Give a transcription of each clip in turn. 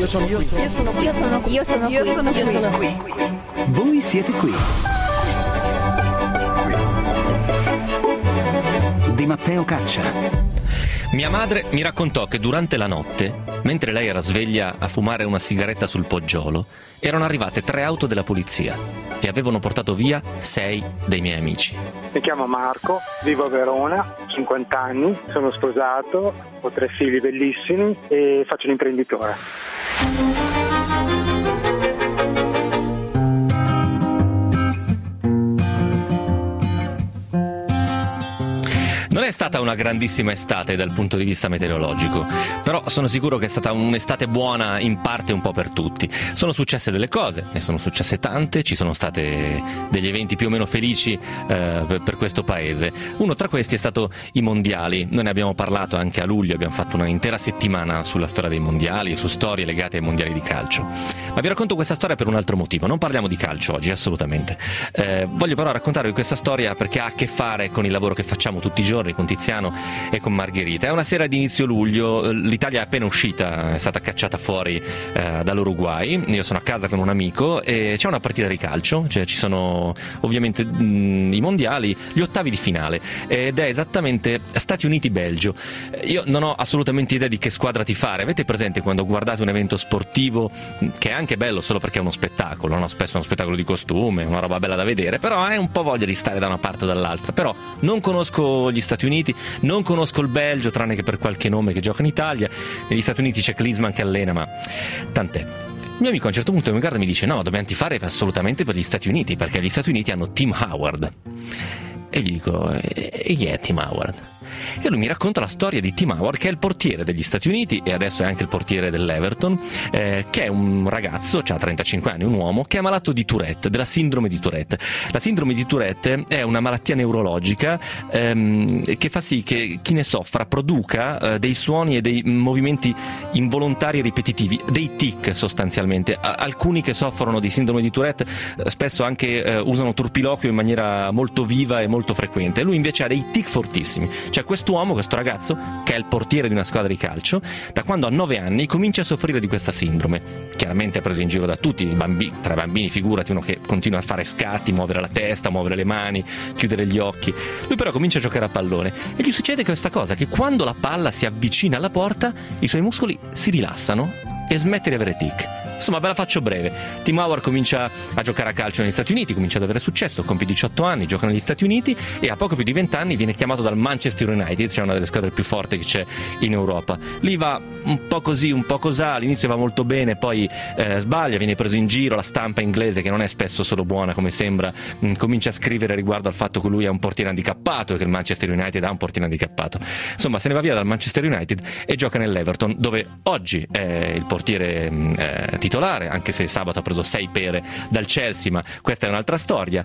Io sono qui. Io sono qui. Io sono qui. Io sono qui. Io sono qui. Voi siete qui. Di Matteo Caccia. Mia madre mi raccontò che durante la notte, mentre lei era sveglia a fumare una sigaretta sul poggiolo, erano arrivate 3 auto della polizia e avevano portato via 6 dei miei amici. Mi chiamo Marco, vivo a Verona, 50 anni, sono sposato, ho 3 figli bellissimi e faccio l'imprenditore. Non è stata una grandissima estate dal punto di vista meteorologico, però sono sicuro che è stata un'estate buona in parte un po' per tutti. Sono successe delle cose, ne sono successe tante, ci sono state degli eventi più o meno felici per questo paese. Uno tra questi è stato i mondiali. Noi ne abbiamo parlato anche a luglio, abbiamo fatto un'intera settimana sulla storia dei mondiali e su storie legate ai mondiali di calcio. Ma vi racconto questa storia per un altro motivo, non parliamo di calcio oggi, assolutamente. Voglio però raccontarvi questa storia perché ha a che fare con il lavoro che facciamo tutti i giorni con Tiziano e con Margherita. È una sera di inizio luglio, l'Italia è appena uscita, è stata cacciata fuori dall'Uruguay. Io sono a casa con un amico e c'è una partita di calcio, cioè ci sono ovviamente i mondiali, gli ottavi di finale, ed è esattamente Stati Uniti-Belgio. Io non ho assolutamente idea di che squadra tifare. Avete presente quando guardate un evento sportivo che è anche bello solo perché è uno spettacolo, no? Spesso è uno spettacolo di costume, una roba bella da vedere, però hai un po' voglia di stare da una parte o dall'altra. Però non conosco gli Stati Uniti, non conosco il Belgio, tranne che per qualche nome che gioca in Italia. Negli Stati Uniti c'è Klinsmann che allena, ma tant'è. Il mio amico a un certo punto mi guarda e mi dice: no, dobbiamo tifare assolutamente per gli Stati Uniti, perché gli Stati Uniti hanno Tim Howard. E gli dico: e chi è Tim Howard? E lui mi racconta la storia di Tim Howard, che è il portiere degli Stati Uniti e adesso è anche il portiere dell'Everton, che è un ragazzo, ha 35 anni, un uomo, che è malato di Tourette, della sindrome di Tourette. La sindrome di Tourette è una malattia neurologica che fa sì che chi ne soffra produca dei suoni e dei movimenti involontari e ripetitivi, dei tic sostanzialmente. Alcuni che soffrono di sindrome di Tourette spesso anche usano turpiloquio in maniera molto viva e molto frequente. Lui invece ha dei tic fortissimi. Cioè quest'uomo, questo ragazzo, che è il portiere di una squadra di calcio, da quando ha 9 anni comincia a soffrire di questa sindrome. Chiaramente è preso in giro da tutti i bambini, tra i bambini figurati uno che continua a fare scatti, muovere la testa, muovere le mani, chiudere gli occhi. Lui però comincia a giocare a pallone e gli succede questa cosa, che quando la palla si avvicina alla porta i suoi muscoli si rilassano e smette di avere tic. Insomma, ve la faccio breve. Tim Howard comincia a giocare a calcio negli Stati Uniti, comincia ad avere successo, compie 18 anni, gioca negli Stati Uniti e a poco più di 20 anni viene chiamato dal Manchester United, cioè una delle squadre più forti che c'è in Europa. Lì va un po' così, un po' cosà, all'inizio va molto bene, poi sbaglia, viene preso in giro, la stampa inglese, che non è spesso solo buona come sembra, comincia a scrivere riguardo al fatto che lui è un portiere handicappato e che il Manchester United ha un portiere handicappato. Insomma, se ne va via dal Manchester United e gioca nell'Everton, dove oggi è il portiere titolare, anche se sabato ha preso 6 pere dal Chelsea, ma questa è un'altra storia.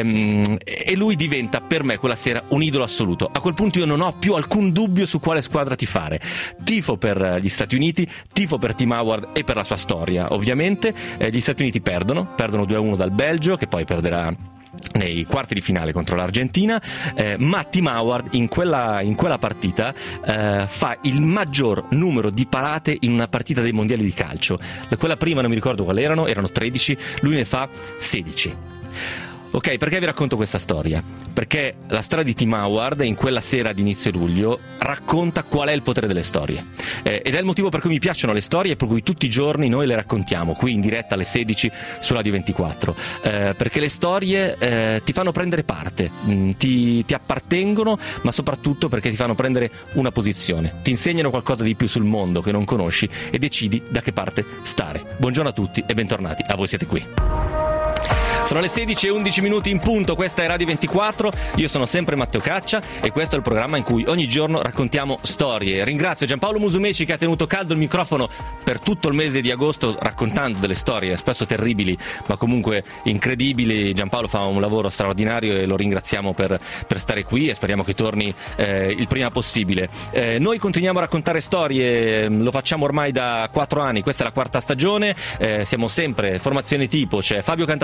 E lui diventa per me quella sera un idolo assoluto. A quel punto io non ho più alcun dubbio su quale squadra tifare. Tifo per gli Stati Uniti, tifo per Tim Howard e per la sua storia, ovviamente. Gli Stati Uniti perdono 2-1 dal Belgio, che poi perderà nei quarti di finale contro l'Argentina, ma Tim Howard in quella partita fa il maggior numero di parate in una partita dei mondiali di calcio. Quella prima non mi ricordo quali erano 13, lui ne fa 16. Ok, perché vi racconto questa storia? Perché la storia di Tim Howard in quella sera di inizio luglio racconta qual è il potere delle storie, ed è il motivo per cui mi piacciono le storie e per cui tutti i giorni noi le raccontiamo qui in diretta alle 16 su Radio 24, perché le storie ti fanno prendere parte, ti appartengono, ma soprattutto perché ti fanno prendere una posizione, ti insegnano qualcosa di più sul mondo che non conosci e decidi da che parte stare. Buongiorno a tutti e bentornati a Voi Siete Qui. Sono le 16:11 in punto, questa è Radio 24, io sono sempre Matteo Caccia e questo è il programma in cui ogni giorno raccontiamo storie. Ringrazio Giampaolo Musumeci che ha tenuto caldo il microfono per tutto il mese di agosto raccontando delle storie spesso terribili ma comunque incredibili. Giampaolo fa un lavoro straordinario e lo ringraziamo per stare qui e speriamo che torni il prima possibile. Noi continuiamo a raccontare storie, lo facciamo ormai da 4 anni, questa è la 4ª stagione, siamo sempre formazione tipo, c'è Fabio Cantadore di là,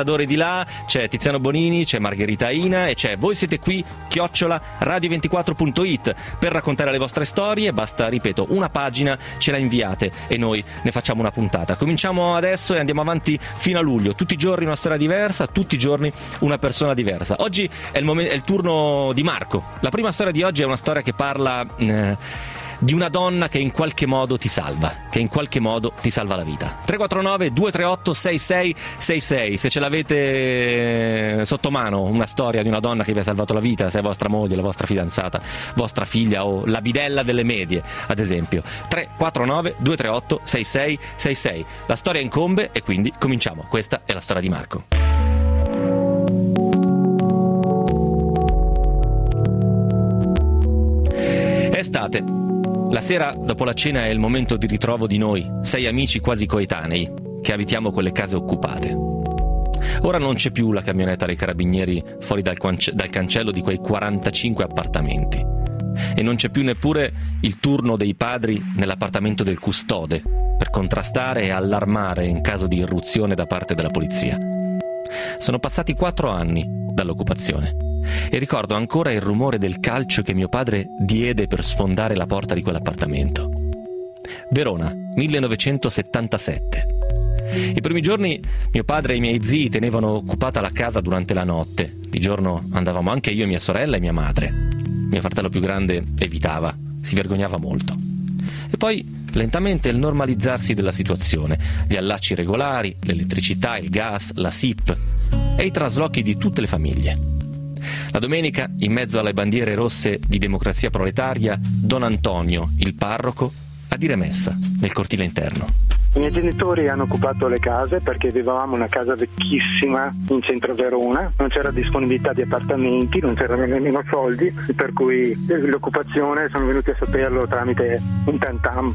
Nicolà, c'è Tiziano Bonini, c'è Margherita Ina e c'è Voi siete qui @radio24.it per raccontare le vostre storie. Basta, ripeto, una pagina, ce la inviate e noi ne facciamo una puntata. Cominciamo adesso e andiamo avanti fino a luglio, tutti i giorni una storia diversa, tutti i giorni una persona diversa. Oggi è il turno di Marco. La prima storia di oggi è una storia che parla di una donna che in qualche modo ti salva, che in qualche modo ti salva la vita. 349 238 6666, se ce l'avete sotto mano una storia di una donna che vi ha salvato la vita, se è vostra moglie, la vostra fidanzata, vostra figlia o la bidella delle medie, ad esempio. 349 238 6666. La storia incombe e quindi cominciamo. Questa è la storia di Marco. È estate. La sera dopo la cena è il momento di ritrovo di noi, 6 amici quasi coetanei, che abitiamo quelle case occupate. Ora non c'è più la camionetta dei carabinieri fuori dal cancello di quei 45 appartamenti. E non c'è più neppure il turno dei padri nell'appartamento del custode, per contrastare e allarmare in caso di irruzione da parte della polizia. Sono passati 4 anni dall'occupazione. E ricordo ancora il rumore del calcio che mio padre diede per sfondare la porta di quell'appartamento. Verona, 1977. I primi giorni mio padre e i miei zii tenevano occupata la casa durante la notte. Di giorno andavamo anche io, mia sorella e mia madre. Mio fratello più grande evitava, si vergognava molto. E poi lentamente il normalizzarsi della situazione, gli allacci regolari, l'elettricità, il gas, la SIP e i traslochi di tutte le famiglie. La domenica, in mezzo alle bandiere rosse di Democrazia Proletaria, Don Antonio, il parroco, a dire messa nel cortile interno. I miei genitori hanno occupato le case perché vivevamo una casa vecchissima in centro a Verona, non c'era disponibilità di appartamenti, non c'erano nemmeno soldi, per cui l'occupazione sono venuti a saperlo tramite un tantam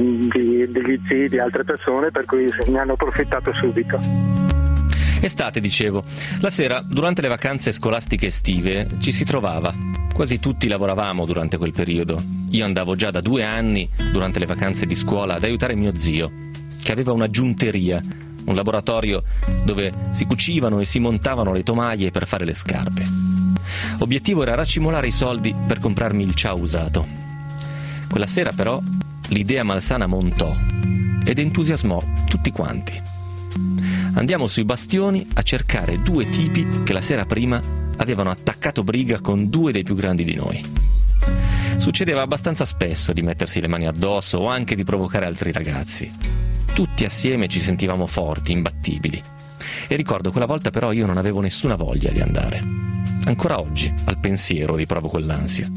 degli zii, di altre persone, per cui ne hanno approfittato subito. Estate, dicevo. La sera, durante le vacanze scolastiche estive, ci si trovava. Quasi tutti lavoravamo durante quel periodo. Io andavo già da 2 anni, durante le vacanze di scuola, ad aiutare mio zio, che aveva una giunteria, un laboratorio dove si cucivano e si montavano le tomaie per fare le scarpe. Obiettivo era racimolare i soldi per comprarmi il ciao usato. Quella sera, però, l'idea malsana montò ed entusiasmò tutti quanti. Andiamo sui bastioni a cercare 2 tipi che la sera prima avevano attaccato briga con 2 dei più grandi di noi. Succedeva abbastanza spesso di mettersi le mani addosso o anche di provocare altri ragazzi. Tutti assieme ci sentivamo forti, imbattibili. E ricordo quella volta però io non avevo nessuna voglia di andare. Ancora oggi, al pensiero, riprovo quell'ansia.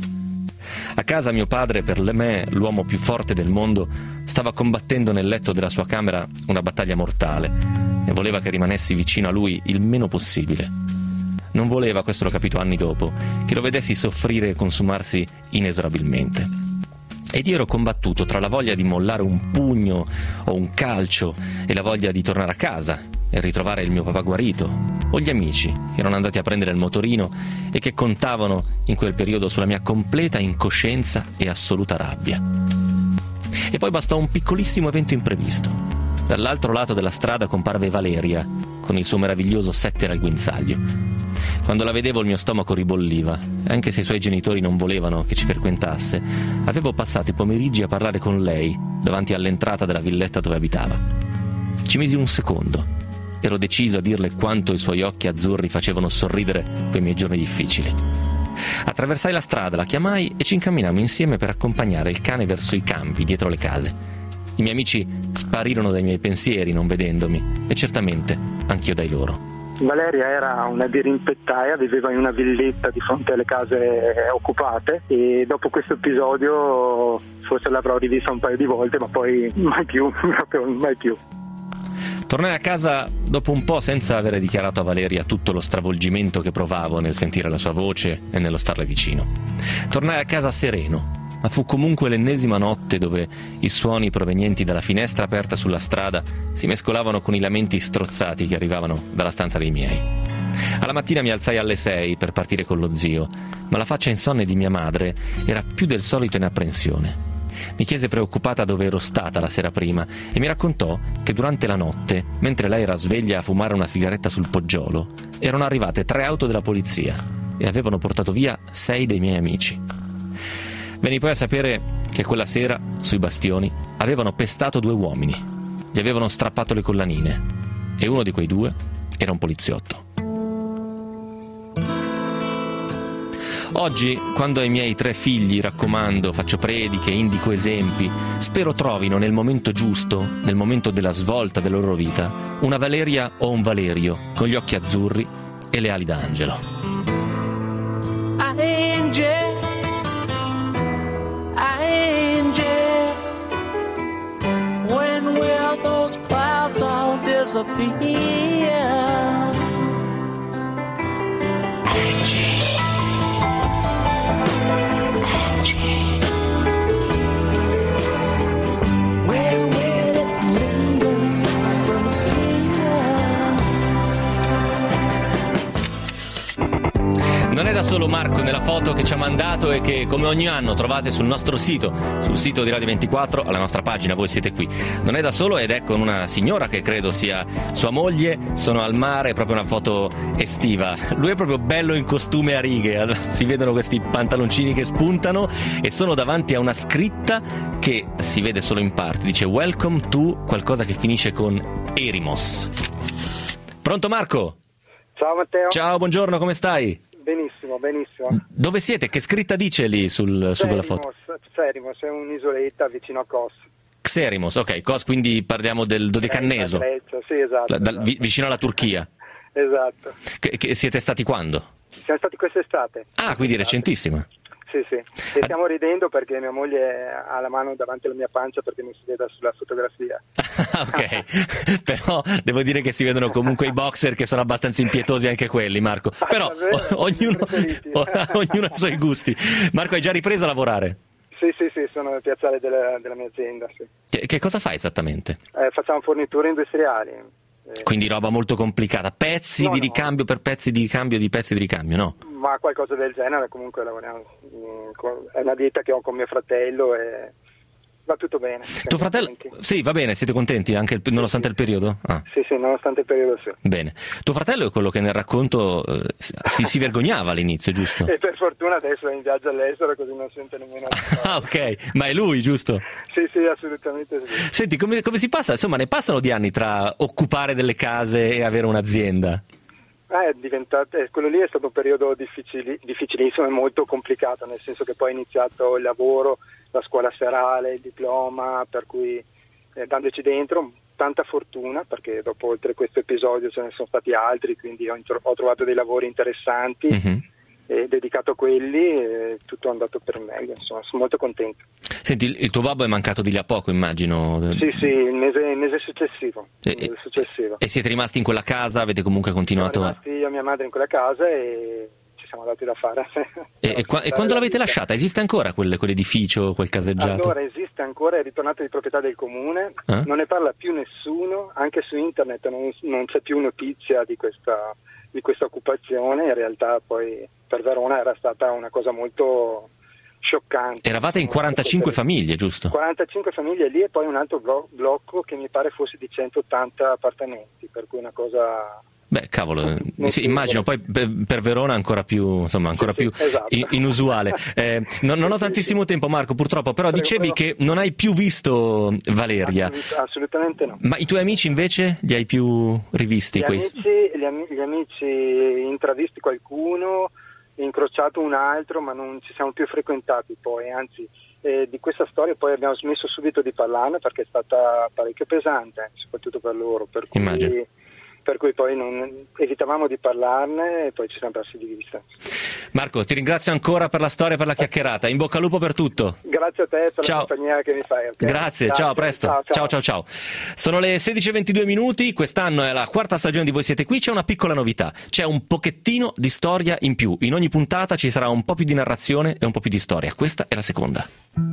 A casa mio padre, per me l'uomo più forte del mondo, stava combattendo nel letto della sua camera una battaglia mortale e voleva che rimanessi vicino a lui il meno possibile. Non voleva, questo l'ho capito anni dopo, che lo vedessi soffrire e consumarsi inesorabilmente. Ed io ero combattuto tra la voglia di mollare un pugno o un calcio e la voglia di tornare a casa e ritrovare il mio papà guarito, o gli amici che erano andati a prendere il motorino e che contavano in quel periodo sulla mia completa incoscienza e assoluta rabbia. E poi bastò un piccolissimo evento imprevisto. Dall'altro lato della strada comparve Valeria con il suo meraviglioso setter al guinzaglio. Quando la vedevo il mio stomaco ribolliva, anche se i suoi genitori non volevano che ci frequentasse. Avevo passato i pomeriggi a parlare con lei davanti all'entrata della villetta dove abitava. Ci misi un secondo. Ero deciso a dirle quanto i suoi occhi azzurri facevano sorridere quei miei giorni difficili. Attraversai la strada, la chiamai e ci incamminammo insieme per accompagnare il cane verso i campi dietro le case. I miei amici sparirono dai miei pensieri non vedendomi e certamente anch'io dai loro. Valeria era una dirimpettaia, viveva in una villetta di fronte alle case occupate e dopo questo episodio forse l'avrò rivista un paio di volte, ma poi mai più, proprio mai più. Tornai a casa dopo un po' senza avere dichiarato a Valeria tutto lo stravolgimento che provavo nel sentire la sua voce e nello starle vicino. Tornai a casa sereno, ma fu comunque l'ennesima notte dove i suoni provenienti dalla finestra aperta sulla strada si mescolavano con i lamenti strozzati che arrivavano dalla stanza dei miei. Alla mattina mi alzai alle 6 per partire con lo zio, ma la faccia insonne di mia madre era più del solito in apprensione. mi chiese preoccupata dove ero stata la sera prima e mi raccontò che durante la notte, mentre lei era sveglia a fumare una sigaretta sul poggiolo, erano arrivate 3 auto della polizia e avevano portato via 6 dei miei amici. Venni poi a sapere che quella sera, sui bastioni, avevano pestato 2 uomini, gli avevano strappato le collanine e uno di quei 2 era un poliziotto. Oggi, quando ai miei 3 figli raccomando, faccio prediche, indico esempi, spero trovino nel momento giusto, nel momento della svolta della loro vita, una Valeria o un Valerio con gli occhi azzurri e le ali d'angelo. Angel, when will those clouds all disappear? Non è da solo Marco nella foto che ci ha mandato e che come ogni anno trovate sul nostro sito, sul sito di Radio 24, alla nostra pagina Voi siete qui. Non è da solo ed è con una signora che credo sia sua moglie, sono al mare, è proprio una foto estiva. Lui è proprio bello in costume a righe, si vedono questi pantaloncini che spuntano e sono davanti a una scritta che si vede solo in parte, dice Welcome to qualcosa che finisce con Erimos. Pronto Marco? Ciao Matteo. Ciao, buongiorno, come stai? Benissimo, benissimo. Dove siete? Che scritta dice lì su quella foto? Xerimos è un'isoletta vicino a Kos. Xerimos, ok, Kos, quindi parliamo del Dodecanneso. Sì, esatto. Vicino alla Turchia. Esatto. Che siete stati quando? Siamo stati quest'estate. Ah, quindi recentissima. Sì, sì. E stiamo ridendo perché mia moglie ha la mano davanti alla mia pancia perché non si vede sulla fotografia. Ok, però devo dire che si vedono comunque i boxer che sono abbastanza impietosi anche quelli, Marco. Però ognuno ha i suoi gusti. Marco, hai già ripreso a lavorare? Sì, sono nel piazzale della mia azienda, sì. Che cosa fai esattamente? Facciamo forniture industriali. Quindi roba molto complicata, pezzi di ricambio per pezzi di ricambio di pezzi di ricambio, no? Ma qualcosa del genere, comunque lavoriamo, è una ditta che ho con mio fratello e va tutto bene. Tuo fratello? Contenti. Sì, va bene, siete contenti anche nonostante il periodo? Ah. Sì, nonostante il periodo sì. Bene. Tuo fratello è quello che nel racconto si vergognava all'inizio, giusto? E per fortuna adesso è in viaggio all'estero così non sente nemmeno Ah, ok, ma è lui, giusto? Sì, assolutamente sì. Senti, come si passa? Insomma, ne passano di anni tra occupare delle case e avere un'azienda? Quello lì è stato un periodo difficilissimo e molto complicato, nel senso che poi è iniziato il lavoro, la scuola serale, il diploma, per cui dandoci dentro tanta fortuna, perché dopo oltre questo episodio ce ne sono stati altri, quindi ho trovato dei lavori interessanti. Mm-hmm. E dedicato a quelli tutto è andato per meglio, insomma sono molto contento. Senti, il tuo babbo è mancato di lì a poco, immagino. Sì, il mese successivo. E siete rimasti in quella casa? Avete comunque continuato? Siamo rimasti io e mia madre in quella casa e ci siamo dati da fare. E quando l'avete lasciata? Esiste ancora quell'edificio, quel caseggiato? Allora esiste ancora, è ritornato di proprietà del comune, non ne parla più nessuno, anche su internet non c'è più notizia di questa occupazione. In realtà poi per Verona era stata una cosa molto scioccante. Eravate in 45 famiglie, giusto? 45 famiglie lì e poi un altro blocco che mi pare fosse di 180 appartamenti, per cui una cosa... Beh, cavolo, sì, immagino poi per Verona ancora più, insomma, più esatto. Inusuale. Non ho tantissimo tempo, Marco, purtroppo, però dicevi che non hai più visto Valeria. Assolutamente no. Ma i tuoi amici invece li hai più rivisti? Gli amici intravisti qualcuno, incrociato un altro, ma non ci siamo più frequentati poi, anzi di questa storia poi abbiamo smesso subito di parlarne perché è stata parecchio pesante, soprattutto per loro, per cui poi evitavamo di parlarne e poi ci siamo persi di vista. Marco, ti ringrazio ancora per la storia e per la chiacchierata, in bocca al lupo per tutto. Grazie a te per la compagnia che mi fai. Okay? Grazie, ciao, a presto. Ciao. Sono le 16:22, quest'anno è la 4ª stagione di Voi siete qui, c'è una piccola novità, c'è un pochettino di storia in più, in ogni puntata ci sarà un po' più di narrazione e un po' più di storia, questa è la seconda.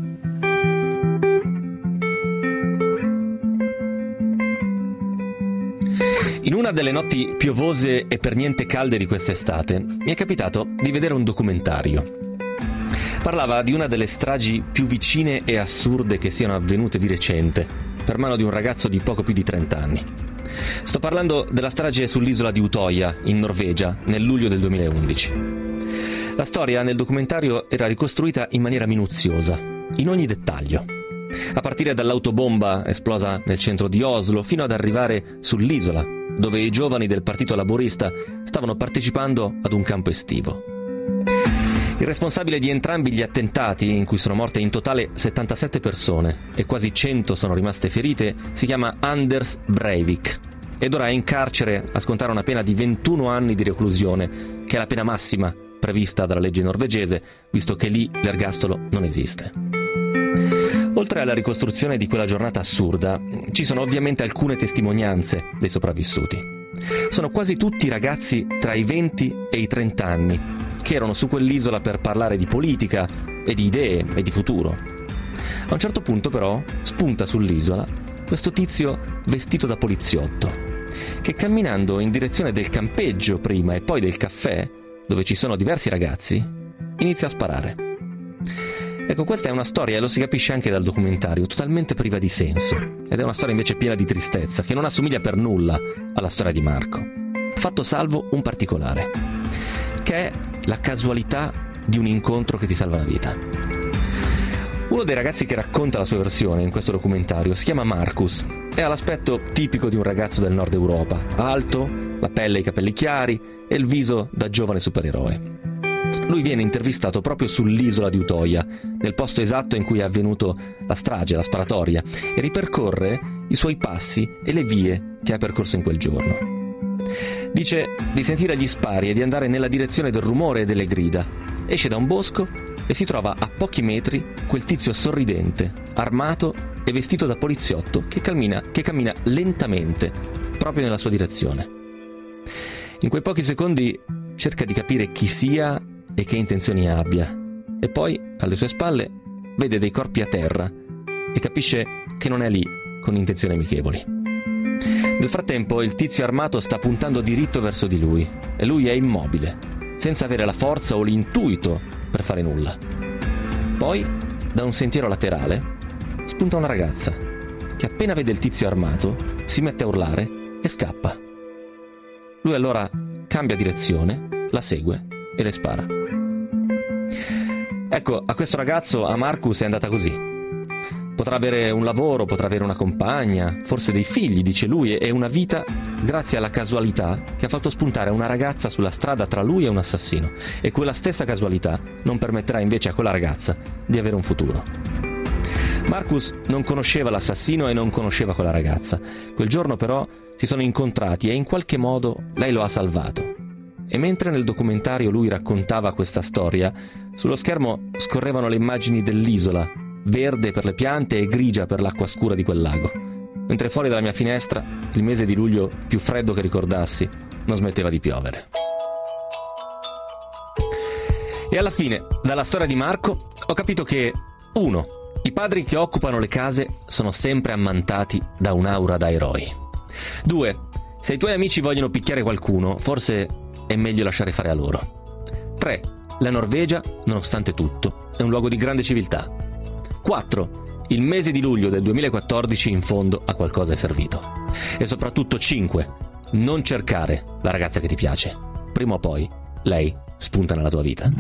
In una delle notti piovose e per niente calde di quest'estate mi è capitato di vedere un documentario. Parlava di una delle stragi più vicine e assurde che siano avvenute di recente, per mano di un ragazzo di poco più di 30 anni. Sto parlando della strage sull'isola di Utoya, in Norvegia, nel luglio del 2011. La storia nel documentario era ricostruita in maniera minuziosa, in ogni dettaglio. A partire dall'autobomba esplosa nel centro di Oslo, fino ad arrivare sull'isola, dove i giovani del Partito Laburista stavano partecipando ad un campo estivo. Il responsabile di entrambi gli attentati, in cui sono morte in totale 77 persone e quasi 100 sono rimaste ferite, si chiama Anders Breivik ed ora è in carcere a scontare una pena di 21 anni di reclusione, che è la pena massima prevista dalla legge norvegese, visto che lì l'ergastolo non esiste. Oltre alla ricostruzione di quella giornata assurda, ci sono ovviamente alcune testimonianze dei sopravvissuti. Sono quasi tutti ragazzi tra i 20 e i 30 anni, che erano su quell'isola per parlare di politica e di idee e di futuro. A un certo punto però spunta sull'isola questo tizio vestito da poliziotto, che camminando in direzione del campeggio prima e poi del caffè, dove ci sono diversi ragazzi, inizia a sparare. Ecco, questa è una storia, e lo si capisce anche dal documentario, totalmente priva di senso, ed è una storia invece piena di tristezza, che non assomiglia per nulla alla storia di Marco. Fatto salvo un particolare, che è la casualità di un incontro che ti salva la vita. Uno dei ragazzi che racconta la sua versione in questo documentario si chiama Marcus e ha l'aspetto tipico di un ragazzo del nord Europa, alto, la pelle e i capelli chiari e il viso da giovane supereroe. Lui viene intervistato proprio sull'isola di Utoya, nel posto esatto in cui è avvenuto la strage, la sparatoria, e ripercorre i suoi passi e le vie che ha percorso in quel giorno. Dice di sentire gli spari e di andare nella direzione del rumore e delle grida. Esce da un bosco e si trova a pochi metri quel tizio sorridente, armato e vestito da poliziotto che cammina lentamente proprio nella sua direzione. In quei pochi secondi cerca di capire chi sia e che intenzioni abbia, e poi alle sue spalle vede dei corpi a terra e capisce che non è lì con intenzioni amichevoli. Nel frattempo il tizio armato sta puntando diritto verso di lui e lui è immobile, senza avere la forza o l'intuito per fare nulla. Poi, da un sentiero laterale, spunta una ragazza che appena vede il tizio armato si mette a urlare e scappa. Lui allora cambia direzione, la segue e le spara. Ecco, a questo ragazzo, a Marcus, è andata così. Potrà avere un lavoro, potrà avere una compagna, forse dei figli, dice lui, e una vita grazie alla casualità che ha fatto spuntare una ragazza sulla strada tra lui e un assassino. E quella stessa casualità non permetterà invece a quella ragazza di avere un futuro. Marcus non conosceva l'assassino e non conosceva quella ragazza. Quel giorno però si sono incontrati e in qualche modo lei lo ha salvato. E mentre nel documentario lui raccontava questa storia, sullo schermo scorrevano le immagini dell'isola, verde per le piante e grigia per l'acqua scura di quel lago, mentre fuori dalla mia finestra, il mese di luglio più freddo che ricordassi, non smetteva di piovere. E alla fine, dalla storia di Marco, ho capito che 1. I padri che occupano le case sono sempre ammantati da un'aura da eroi. 2. Se i tuoi amici vogliono picchiare qualcuno, forse è meglio lasciare fare a loro. 3. La Norvegia, nonostante tutto, è un luogo di grande civiltà. 4. Il mese di luglio del 2014 in fondo a qualcosa è servito. E soprattutto 5. Non cercare la ragazza che ti piace. Prima o poi lei spunta nella tua vita.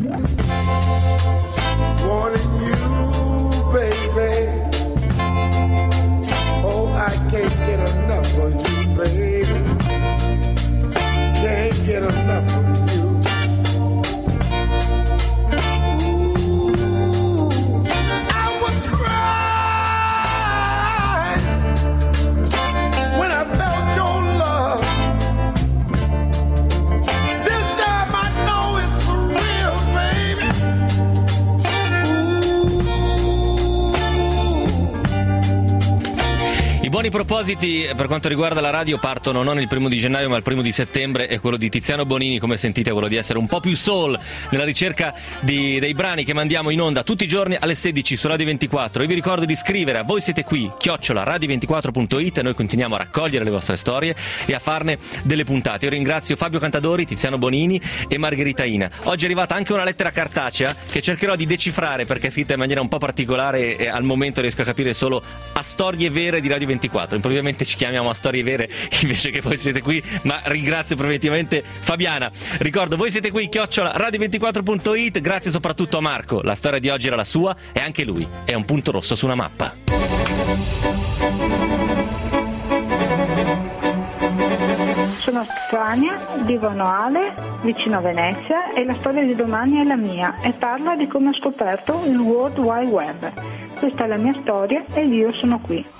I buoni buoni propositi per quanto riguarda la radio partono non il 1 di gennaio ma il 1 di settembre, e quello di Tiziano Bonini, come sentite, è quello di essere un po' più soul nella ricerca dei brani che mandiamo in onda tutti i giorni alle 16 su Radio 24. Io vi ricordo di scrivere a Voi siete qui @radio24.it e noi continuiamo a raccogliere le vostre storie e a farne delle puntate. Io ringrazio Fabio Cantadori, Tiziano Bonini e Margherita Ina. Oggi è arrivata anche una lettera cartacea che cercherò di decifrare perché è scritta in maniera un po' particolare e al momento riesco a capire solo a storie vere di Radio 24. Improvvisamente ci chiamiamo a storie vere invece che Voi siete qui, ma ringrazio preventivamente Fabiana. Ricordo Voi siete qui @radio24.it. Grazie soprattutto a Marco, la storia di oggi era la sua e anche lui è un punto rosso su una mappa. Sono Stefania, vivo a Noale, vicino a Venezia, e la storia di domani è la mia e parla di come ho scoperto il World Wide Web. Questa è la mia storia e io sono qui.